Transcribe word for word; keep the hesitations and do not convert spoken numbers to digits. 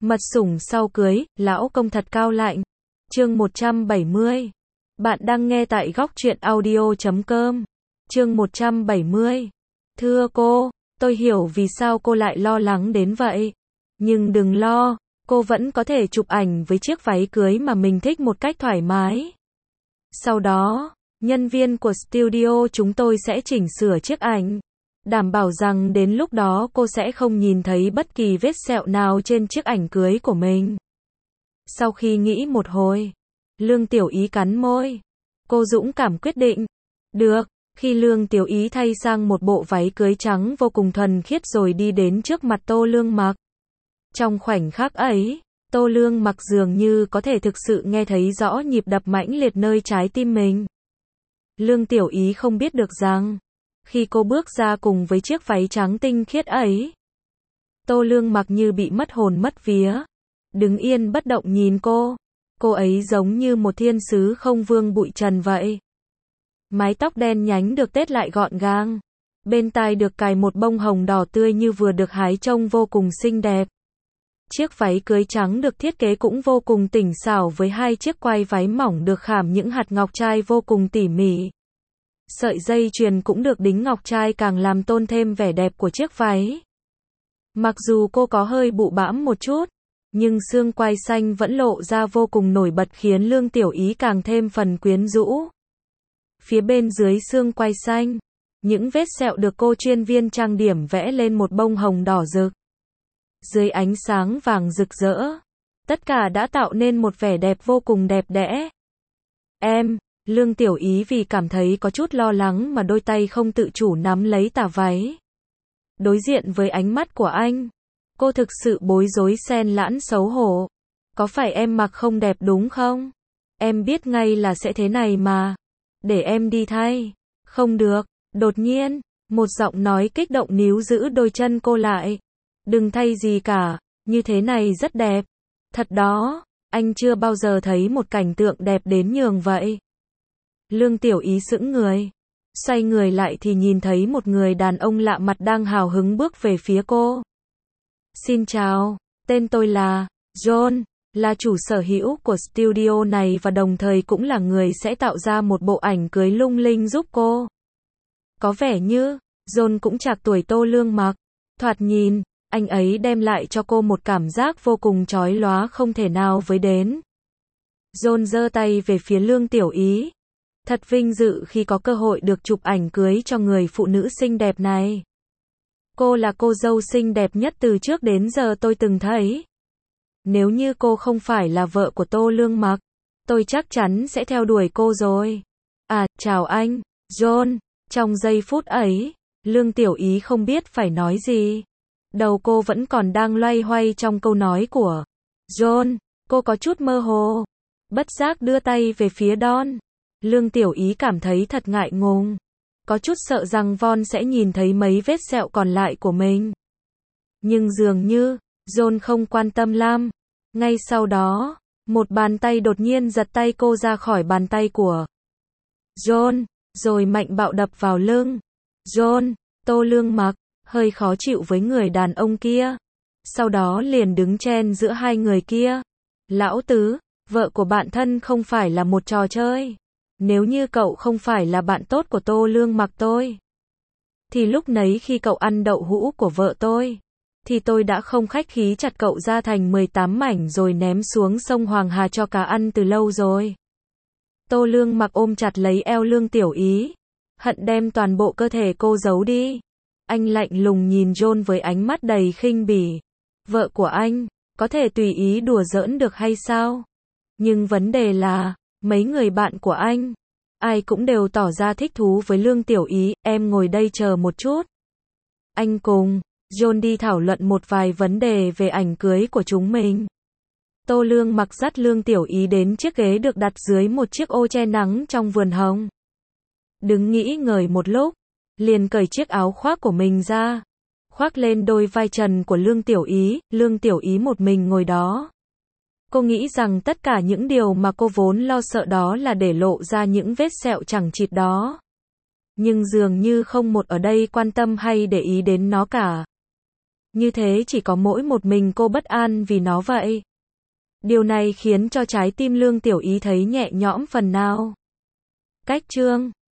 Mật sủng sau cưới, lão công thật cao lạnh. Chương một trăm bảy mươi. Bạn đang nghe tại góc truyện audio chấm com. Chương một trăm bảy mươi. Thưa cô, tôi hiểu vì sao cô lại lo lắng đến vậy. Nhưng đừng lo, cô vẫn có thể chụp ảnh với chiếc váy cưới mà mình thích một cách thoải mái. Sau đó, nhân viên của studio chúng tôi sẽ chỉnh sửa chiếc ảnh. Đảm bảo rằng đến lúc đó cô sẽ không nhìn thấy bất kỳ vết sẹo nào trên chiếc ảnh cưới của mình. Sau khi nghĩ một hồi, Lương Tiểu Ý cắn môi. Cô dũng cảm quyết định. Được, khi Lương Tiểu Ý thay sang một bộ váy cưới trắng vô cùng thuần khiết rồi đi đến trước mặt Tô Lương Mặc. Trong khoảnh khắc ấy, Tô Lương Mặc dường như có thể thực sự nghe thấy rõ nhịp đập mãnh liệt nơi trái tim mình. Lương Tiểu Ý không biết được rằng, khi cô bước ra cùng với chiếc váy trắng tinh khiết ấy, Tô Lương Mặc như bị mất hồn mất vía, đứng yên bất động nhìn cô. Cô ấy giống như một thiên sứ không vương bụi trần vậy. Mái tóc đen nhánh được tết lại gọn gàng, bên tai được cài một bông hồng đỏ tươi như vừa được hái trông vô cùng xinh đẹp. Chiếc váy cưới trắng được thiết kế cũng vô cùng tinh xảo với hai chiếc quai váy mỏng được khảm những hạt ngọc trai vô cùng tỉ mỉ. Sợi dây chuyền cũng được đính ngọc trai càng làm tôn thêm vẻ đẹp của chiếc váy. Mặc dù cô có hơi bụ bãm một chút, nhưng xương quai xanh vẫn lộ ra vô cùng nổi bật khiến Lương Tiểu Ý càng thêm phần quyến rũ. Phía bên dưới xương quai xanh, những vết sẹo được cô chuyên viên trang điểm vẽ lên một bông hồng đỏ rực. Dưới ánh sáng vàng rực rỡ, tất cả đã tạo nên một vẻ đẹp vô cùng đẹp đẽ. Em, Lương Tiểu Ý vì cảm thấy có chút lo lắng mà đôi tay không tự chủ nắm lấy tà váy. Đối diện với ánh mắt của anh, cô thực sự bối rối xen lẫn xấu hổ. Có phải em mặc không đẹp đúng không? Em biết ngay là sẽ thế này mà. Để em đi thay. Không được. Đột nhiên, một giọng nói kích động níu giữ đôi chân cô lại. Đừng thay gì cả, như thế này rất đẹp. Thật đó, anh chưa bao giờ thấy một cảnh tượng đẹp đến nhường vậy. Lương Tiểu Ý sững người. Xoay người lại thì nhìn thấy một người đàn ông lạ mặt đang hào hứng bước về phía cô. Xin chào, tên tôi là John, là chủ sở hữu của studio này và đồng thời cũng là người sẽ tạo ra một bộ ảnh cưới lung linh giúp cô. Có vẻ như, John cũng trạc tuổi Tô Lương Mặc. Thoạt nhìn, anh ấy đem lại cho cô một cảm giác vô cùng chói lóa không thể nào với đến. John giơ tay về phía Lương Tiểu Ý. Thật vinh dự khi có cơ hội được chụp ảnh cưới cho người phụ nữ xinh đẹp này. Cô là cô dâu xinh đẹp nhất từ trước đến giờ tôi từng thấy. Nếu như cô không phải là vợ của Tô Lương Mặc, tôi chắc chắn sẽ theo đuổi cô rồi. À, chào anh, John. Trong giây phút ấy, Lương Tiểu Ý không biết phải nói gì. Đầu cô vẫn còn đang loay hoay trong câu nói của John. Cô có chút mơ hồ. Bất giác đưa tay về phía Don. Lương Tiểu Ý cảm thấy thật ngại ngùng. Có chút sợ rằng Von sẽ nhìn thấy mấy vết sẹo còn lại của mình. Nhưng dường như, John không quan tâm lắm. Ngay sau đó, một bàn tay đột nhiên giật tay cô ra khỏi bàn tay của John, rồi mạnh bạo đập vào lưng. John, Tô Lương Mặc, hơi khó chịu với người đàn ông kia. Sau đó liền đứng chen giữa hai người kia. Lão tứ, vợ của bạn thân không phải là một trò chơi. Nếu như cậu không phải là bạn tốt của Tô Lương Mặc tôi, thì lúc nấy khi cậu ăn đậu hũ của vợ tôi, thì tôi đã không khách khí chặt cậu ra thành mười tám mảnh rồi ném xuống sông Hoàng Hà cho cá ăn từ lâu rồi. Tô Lương Mặc ôm chặt lấy eo Lương Tiểu Ý, hận đem toàn bộ cơ thể cô giấu đi. Anh lạnh lùng nhìn John với ánh mắt đầy khinh bỉ. Vợ của anh, có thể tùy ý đùa giỡn được hay sao? Nhưng vấn đề là, mấy người bạn của anh, ai cũng đều tỏ ra thích thú với Lương Tiểu Ý. Em ngồi đây chờ một chút. Anh cùng John đi thảo luận một vài vấn đề về ảnh cưới của chúng mình. Tô Lương Mặc dắt Lương Tiểu Ý đến chiếc ghế được đặt dưới một chiếc ô che nắng trong vườn hồng. Đứng nghĩ ngợi một lúc, liền cởi chiếc áo khoác của mình ra, khoác lên đôi vai trần của Lương Tiểu Ý. Lương Tiểu Ý một mình ngồi đó. Cô nghĩ rằng tất cả những điều mà cô vốn lo sợ đó là để lộ ra những vết sẹo chẳng chịt đó. Nhưng dường như không một ở đây quan tâm hay để ý đến nó cả. Như thế chỉ có mỗi một mình cô bất an vì nó vậy. Điều này khiến cho trái tim Lương Tiểu Ý thấy nhẹ nhõm phần nào. Cách chương